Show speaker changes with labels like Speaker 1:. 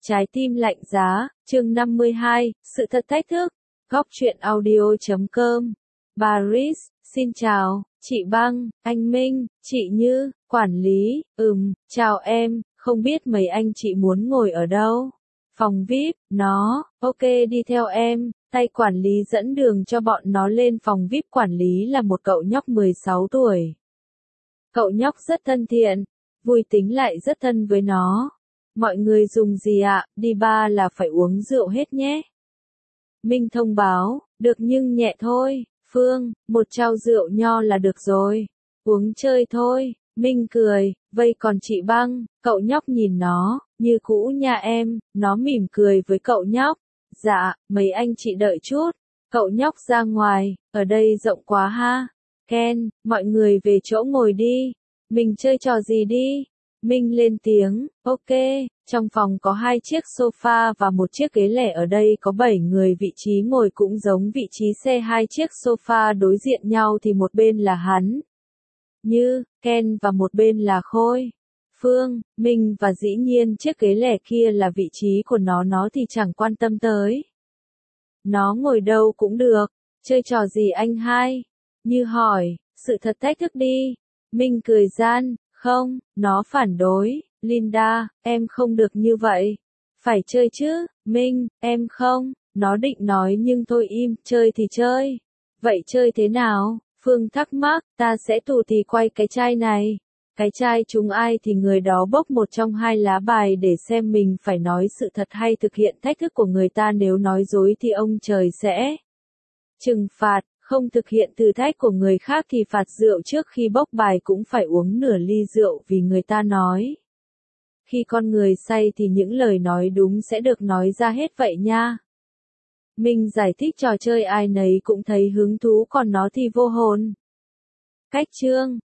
Speaker 1: Trái tim lạnh giá, chương 52, sự thật thách thức. Góc truyện audio.com. Paris, xin chào, chị Băng, anh Minh, chị Như, quản lý, chào em, không biết mấy anh chị muốn ngồi ở đâu? Phòng VIP, nó, ok đi theo em, tay quản lý dẫn đường cho bọn nó lên phòng VIP. Quản lý là một cậu nhóc 16 tuổi. Cậu nhóc rất thân thiện, vui tính lại rất thân với nó. Mọi người dùng gì ạ? Đi bar là phải uống rượu hết nhé. Minh thông báo, được nhưng nhẹ thôi. Phương, một chao rượu nho là được rồi. Uống chơi thôi. Minh cười, vây còn chị Băng, cậu nhóc nhìn nó, như cũ nha em, nó mỉm cười với cậu nhóc. Dạ, mấy anh chị đợi chút. Cậu nhóc ra ngoài, ở đây rộng quá ha. Ken, mọi người về chỗ ngồi đi. Mình chơi trò gì đi? Minh lên tiếng, ok, trong phòng có 2 chiếc sofa và một chiếc ghế lẻ, ở đây có 7 người, vị trí ngồi cũng giống vị trí xe. 2 chiếc sofa đối diện nhau thì một bên là hắn, Như, Ken và một bên là Khôi, Phương, Minh và dĩ nhiên chiếc ghế lẻ kia là vị trí của nó thì chẳng quan tâm tới. Nó ngồi đâu cũng được, chơi trò gì anh hai? Như hỏi, sự thật thách thức đi. Minh cười gian, không, nó phản đối, Linda, em không được như vậy. Phải chơi chứ, Minh, em không, nó định nói nhưng thôi im, chơi thì chơi. Vậy chơi thế nào? Phương thắc mắc, ta sẽ tù thì quay cái chai này. Cái chai trúng ai thì người đó bốc một trong 2 lá bài để xem mình phải nói sự thật hay thực hiện thách thức của người ta. Nếu nói dối thì ông trời sẽ trừng phạt. Không thực hiện thử thách của người khác thì phạt rượu. Trước khi bốc bài cũng phải uống nửa ly rượu, vì người ta nói, khi con người say thì những lời nói đúng sẽ được nói ra hết vậy nha. Minh giải thích trò chơi ai nấy cũng thấy hứng thú, còn nó thì vô hồn. Cách chương